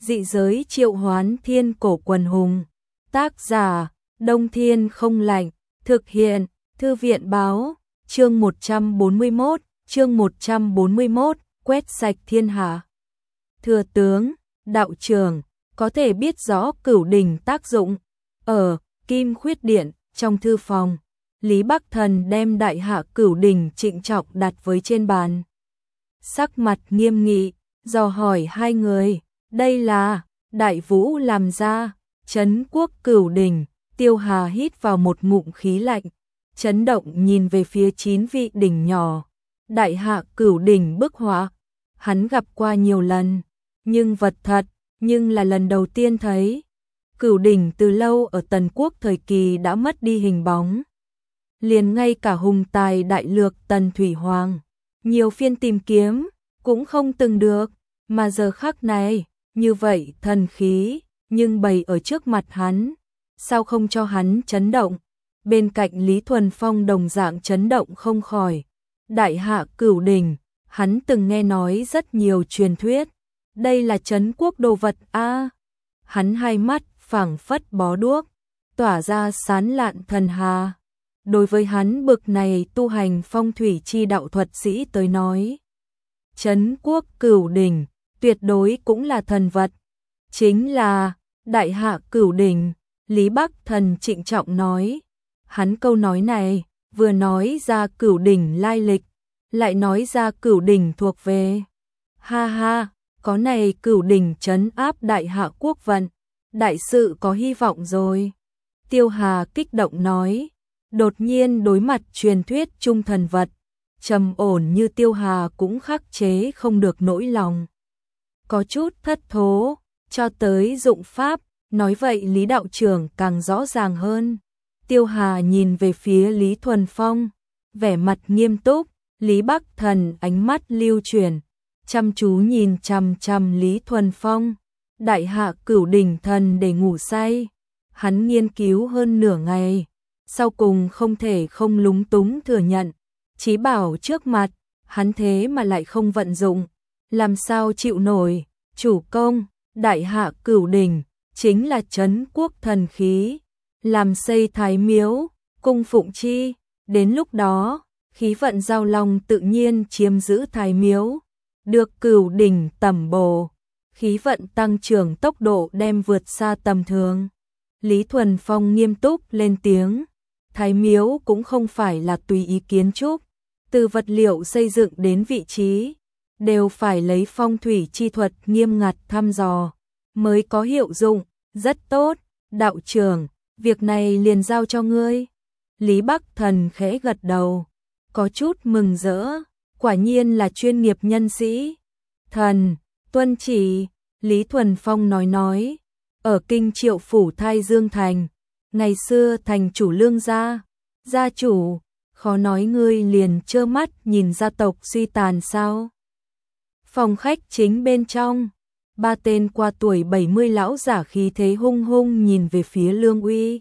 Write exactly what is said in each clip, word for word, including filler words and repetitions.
dị giới triệu hoán thiên cổ quần hùng. Tác giả, Đông Thiên Không Lạnh, thực hiện, Thư viện báo, chương một trăm bốn mươi mốt, chương một trăm bốn mươi mốt, quét sạch thiên hạ. Thừa tướng, đạo trưởng, có thể biết rõ cửu đỉnh tác dụng. Ở Kim Khuyết Điện, trong thư phòng, Lý Bắc Thần đem đại hạ cửu đỉnh trịnh trọng đặt với trên bàn. Sắc mặt nghiêm nghị, dò hỏi hai người, đây là Đại Vũ làm ra, Trấn Quốc cửu đỉnh. Tiêu Hà hít vào một ngụm khí lạnh, chấn động nhìn về phía chín vị đỉnh nhỏ. Đại hạ cửu đỉnh bức họa, hắn gặp qua nhiều lần, nhưng vật thật, nhưng là lần đầu tiên thấy. Cửu đỉnh từ lâu ở Tần Quốc thời kỳ đã mất đi hình bóng. Liền ngay cả hùng tài đại lược Tần Thủy Hoàng, nhiều phiên tìm kiếm, cũng không từng được, mà giờ khắc này, như vậy thần khí, nhưng bày ở trước mặt hắn, sao không cho hắn chấn động? Bên cạnh Lý Thuần Phong đồng dạng chấn động không khỏi. Đại hạ cửu đỉnh, hắn từng nghe nói rất nhiều truyền thuyết, đây là Trấn Quốc đồ vật a. À, hắn hai mắt phảng phất bó đuốc, tỏa ra sán lạn thần hà. Đối với hắn bực này tu hành phong thủy chi đạo thuật sĩ tới nói, Trấn Quốc cửu đỉnh tuyệt đối cũng là thần vật. Chính là đại hạ cửu đỉnh, Lý Bắc Thần trịnh trọng nói. Hắn câu nói này, vừa nói ra cửu đỉnh lai lịch, lại nói ra cửu đỉnh thuộc về. Ha ha, có này cửu đỉnh trấn áp đại hạ quốc vận, đại sự có hy vọng rồi. Tiêu Hà kích động nói, đột nhiên đối mặt truyền thuyết trung thần vật, trầm ổn như Tiêu Hà cũng khắc chế không được nỗi lòng. Có chút thất thố, cho tới dụng pháp, nói vậy Lý đạo trưởng càng rõ ràng hơn. Tiêu Hà nhìn về phía Lý Thuần Phong, vẻ mặt nghiêm túc. Lý Bắc Thần ánh mắt lưu chuyển, chăm chú nhìn chằm chằm Lý Thuần Phong. Đại hạ cửu đỉnh thần để ngủ say, hắn nghiên cứu hơn nửa ngày, sau cùng không thể không lúng túng thừa nhận, chí bảo trước mặt, hắn thế mà lại không vận dụng, làm sao chịu nổi. Chủ công, đại hạ cửu đỉnh chính là Trấn Quốc thần khí, làm xây thái miếu, cung phụng chi, đến lúc đó, khí vận giao long tự nhiên chiếm giữ thái miếu, được cửu đỉnh tẩm bổ, khí vận tăng trưởng tốc độ đem vượt xa tầm thường. Lý Thuần Phong nghiêm túc lên tiếng, thái miếu cũng không phải là tùy ý kiến trúc, từ vật liệu xây dựng đến vị trí, đều phải lấy phong thủy chi thuật nghiêm ngặt thăm dò, mới có hiệu dụng. Rất tốt, đạo trưởng, việc này liền giao cho ngươi. Lý Bắc Thần khẽ gật đầu, có chút mừng rỡ, quả nhiên là chuyên nghiệp nhân sĩ. Thần, tuân chỉ, Lý Thuần Phong nói nói, ở kinh Triệu phủ Thai Dương Thành, ngày xưa thành chủ Lương gia, gia chủ, khó nói ngươi liền trơ mắt nhìn gia tộc suy tàn sao? Phòng khách chính bên trong, ba tên qua tuổi bảy mươi lão giả khí thế hung hung nhìn về phía Lương Uy.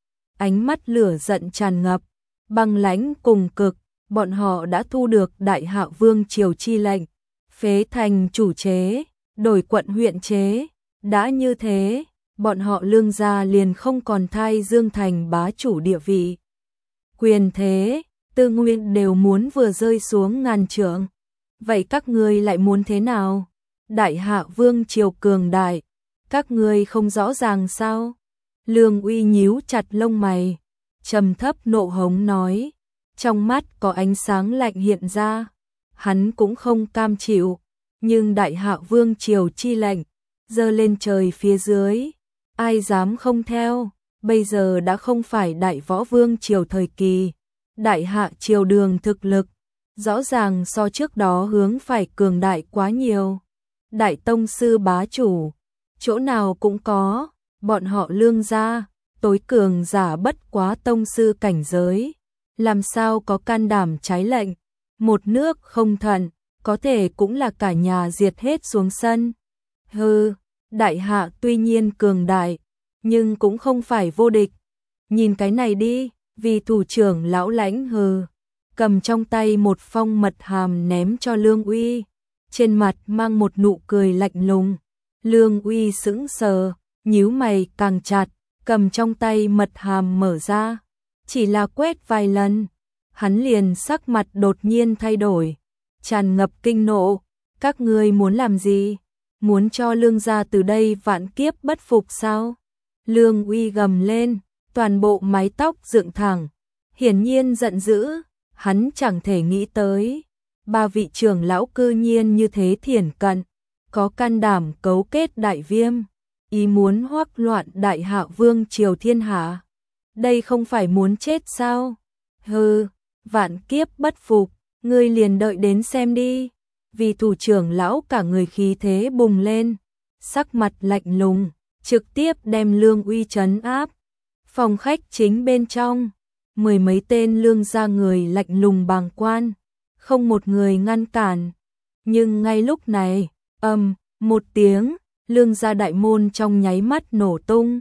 Ánh mắt lửa giận tràn ngập, băng lãnh cùng cực, bọn họ đã thu được đại hạ vương triều chi lệnh, phế thành chủ chế, đổi quận huyện chế, đã như thế, bọn họ Lương gia liền không còn Thai Dương Thành bá chủ địa vị. Quyền thế, tư nguyên đều muốn vừa rơi xuống ngàn trượng. Vậy các ngươi lại muốn thế nào? Đại hạ vương triều cường đại, các ngươi không rõ ràng sao? Lương Uy nhíu chặt lông mày, trầm thấp nộ hống nói, trong mắt có ánh sáng lạnh hiện ra. Hắn cũng không cam chịu, nhưng đại hạ vương triều chi lệnh, giơ lên trời phía dưới, ai dám không theo? Bây giờ đã không phải đại võ vương triều thời kỳ, đại hạ triều đường thực lực rõ ràng so trước đó hướng phải cường đại quá nhiều. Đại tông sư bá chủ, chỗ nào cũng có, bọn họ Lương gia, tối cường giả bất quá tông sư cảnh giới, làm sao có can đảm trái lệnh, một nước không thận, có thể cũng là cả nhà diệt hết xuống sân. Hừ, đại hạ tuy nhiên cường đại, nhưng cũng không phải vô địch. Nhìn cái này đi, vì thủ trưởng lão lãnh hừ, cầm trong tay một phong mật hàm ném cho Lương Uy, trên mặt mang một nụ cười lạnh lùng. Lương Uy sững sờ, nhíu mày càng chặt, cầm trong tay mật hàm mở ra. Chỉ là quét vài lần, hắn liền sắc mặt đột nhiên thay đổi, tràn ngập kinh nộ. Các ngươi muốn làm gì? Muốn cho Lương gia từ đây vạn kiếp bất phục sao? Lương Uy gầm lên, toàn bộ mái tóc dựng thẳng, hiển nhiên giận dữ. Hắn chẳng thể nghĩ tới, ba vị trưởng lão cư nhiên như thế thiển cận, có can đảm cấu kết đại viêm, ý muốn hoắc loạn đại hạ vương triều thiên hạ. Đây không phải muốn chết sao? Hừ, vạn kiếp bất phục, ngươi liền đợi đến xem đi. Vì thủ trưởng lão cả người khí thế bùng lên, sắc mặt lạnh lùng, trực tiếp đem Lương Uy trấn áp. Phòng khách chính bên trong, mười mấy tên Lương gia người lạnh lùng bàng quan, không một người ngăn cản. Nhưng ngay lúc này, ầm, một tiếng, Lương gia đại môn trong nháy mắt nổ tung.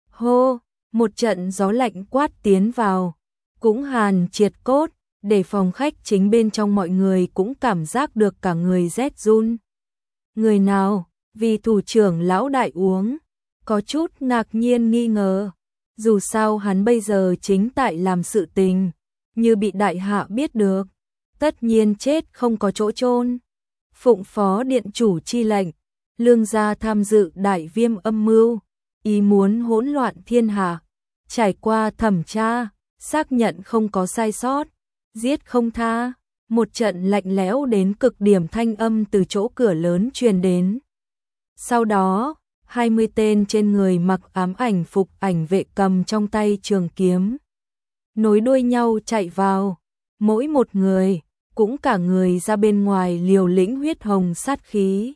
Hô, một trận gió lạnh quát tiến vào, cũng hàn triệt cốt, để phòng khách chính bên trong mọi người cũng cảm giác được cả người rét run. Người nào? Vì thủ trưởng lão đại uống, có chút ngạc nhiên nghi ngờ. Dù sao hắn bây giờ chính tại làm sự tình, như bị đại hạ biết được, tất nhiên chết không có chỗ chôn. Phụng phó điện chủ chi lệnh, Lương gia tham dự đại viêm âm mưu, ý muốn hỗn loạn thiên hạ. Trải qua thẩm tra, xác nhận không có sai sót, giết không tha. Một trận lạnh lẽo đến cực điểm thanh âm từ chỗ cửa lớn truyền đến. Sau đó, hai mươi tên trên người mặc ám ảnh phục ảnh vệ cầm trong tay trường kiếm, nối đuôi nhau chạy vào, mỗi một người cũng cả người ra bên ngoài liều lĩnh huyết hồng sát khí.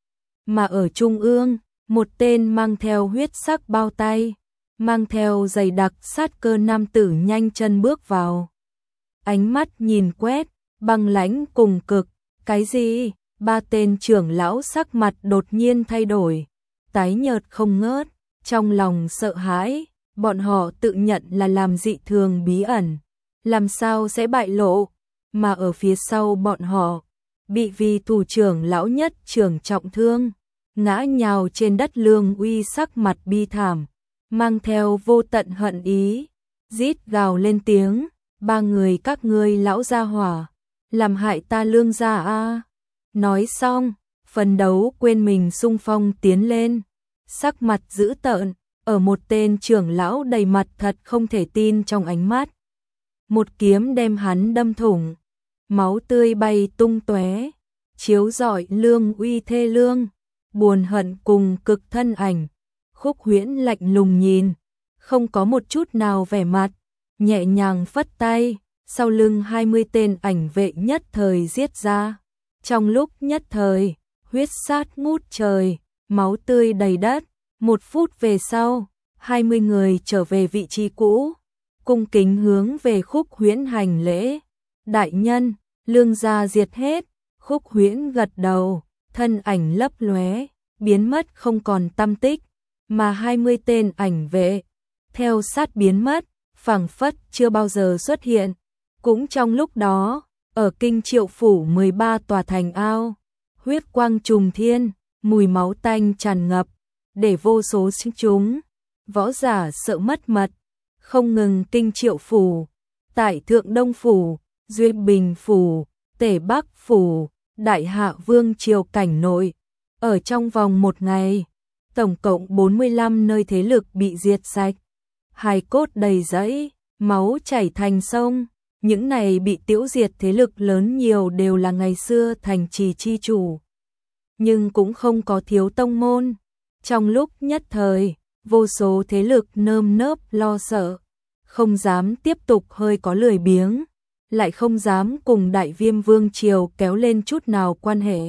Mà ở trung ương, một tên mang theo huyết sắc bao tay, mang theo dày đặc sát cơ nam tử nhanh chân bước vào. Ánh mắt nhìn quét, băng lãnh cùng cực. Cái gì? Ba tên trưởng lão sắc mặt đột nhiên thay đổi, tái nhợt không ngớt, trong lòng sợ hãi. Bọn họ tự nhận là làm dị thường bí ẩn, làm sao sẽ bại lộ. Mà ở phía sau bọn họ, bị vì thủ trưởng lão nhất trưởng trọng thương, ngã nhào trên đất. Lương Uy sắc mặt bi thảm, mang theo vô tận hận ý, rít gào lên tiếng, ba người các ngươi lão gia hỏa, làm hại ta Lương gia a. Nói xong, phấn đấu quên mình xung phong tiến lên, sắc mặt dữ tợn, ở một tên trưởng lão đầy mặt thật không thể tin trong ánh mắt. Một kiếm đem hắn đâm thủng, máu tươi bay tung tóe, chiếu rọi Lương Uy thê lương, buồn hận cùng cực thân ảnh. Khúc Huyễn lạnh lùng nhìn, không có một chút nào vẻ mặt, nhẹ nhàng phất tay, sau lưng hai mươi tên ảnh vệ nhất thời giết ra. Trong lúc nhất thời, huyết sát ngút trời, máu tươi đầy đất. Một phút về sau, hai mươi người trở về vị trí cũ, cung kính hướng về Khúc Huyễn hành lễ. Đại nhân, Lương gia diệt hết. Khúc Huyễn gật đầu, thân ảnh lấp lóe, biến mất không còn tăm tích, mà hai mươi tên ảnh vệ theo sát biến mất, phảng phất chưa bao giờ xuất hiện. Cũng trong lúc đó, ở Kinh Triệu phủ mười ba tòa thành ao, huyết quang trùng thiên, mùi máu tanh tràn ngập, để vô số sinh chúng võ giả sợ mất mật. Không ngừng Kinh Triệu phủ, tại Thượng Đông phủ, Duyên Bình phủ, Tể Bắc phủ, Đại Hạ Vương triều cảnh nội, ở trong vòng một ngày, tổng cộng bốn mươi lăm nơi thế lực bị diệt sạch, hài cốt đầy dẫy, máu chảy thành sông. Những này bị tiêu diệt thế lực lớn nhiều đều là ngày xưa thành trì chi chủ, nhưng cũng không có thiếu tông môn. Trong lúc nhất thời, vô số thế lực nơm nớp lo sợ, không dám tiếp tục hơi có lười biếng, lại không dám cùng Đại Viêm Vương triều kéo lên chút nào quan hệ.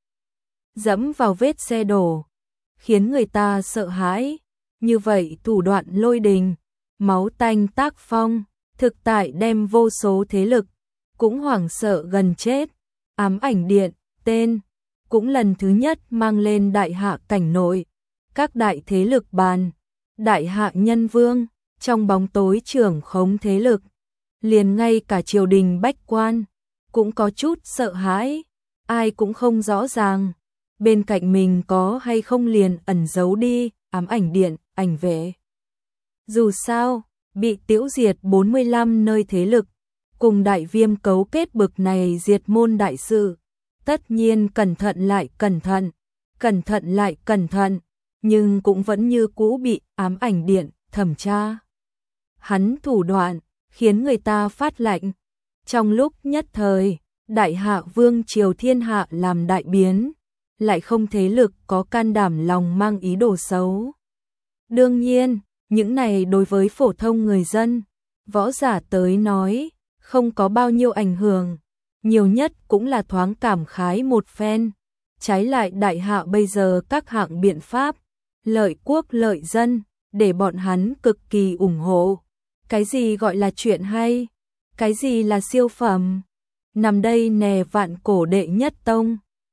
Dẫm vào vết xe đổ, khiến người ta sợ hãi. Như vậy thủ đoạn lôi đình, máu tanh tác phong, thực tại đem vô số thế lực cũng hoảng sợ gần chết. Ám ảnh điện, tên, cũng lần thứ nhất mang lên đại hạ cảnh nội. Các đại thế lực bàn, đại hạ nhân vương, trong bóng tối trưởng khống thế lực. Liền ngay cả triều đình bách quan, cũng có chút sợ hãi, ai cũng không rõ ràng. bên cạnh mình có hay không liền ẩn giấu đi, ám ảnh điện, ảnh vệ. Dù sao, bị tiêu diệt bốn mươi lăm nơi thế lực, cùng đại viêm cấu kết bực này diệt môn đại sự, tất nhiên cẩn thận lại cẩn thận, cẩn thận lại cẩn thận, nhưng cũng vẫn như cũ bị ám ảnh điện thẩm tra. Hắn thủ đoạn, khiến người ta phát lạnh. Trong lúc nhất thời, đại hạ vương triều thiên hạ làm đại biến, lại không thế lực có can đảm lòng mang ý đồ xấu. Đương nhiên, những này đối với phổ thông người dân, võ giả tới nói, không có bao nhiêu ảnh hưởng, nhiều nhất cũng là thoáng cảm khái một phen. Trái lại đại hạ bây giờ các hạng biện pháp, lợi quốc lợi dân, để bọn hắn cực kỳ ủng hộ. Cái gì gọi là chuyện hay? Cái gì là siêu phẩm? Nằm đây nè vạn cổ đệ nhất tông,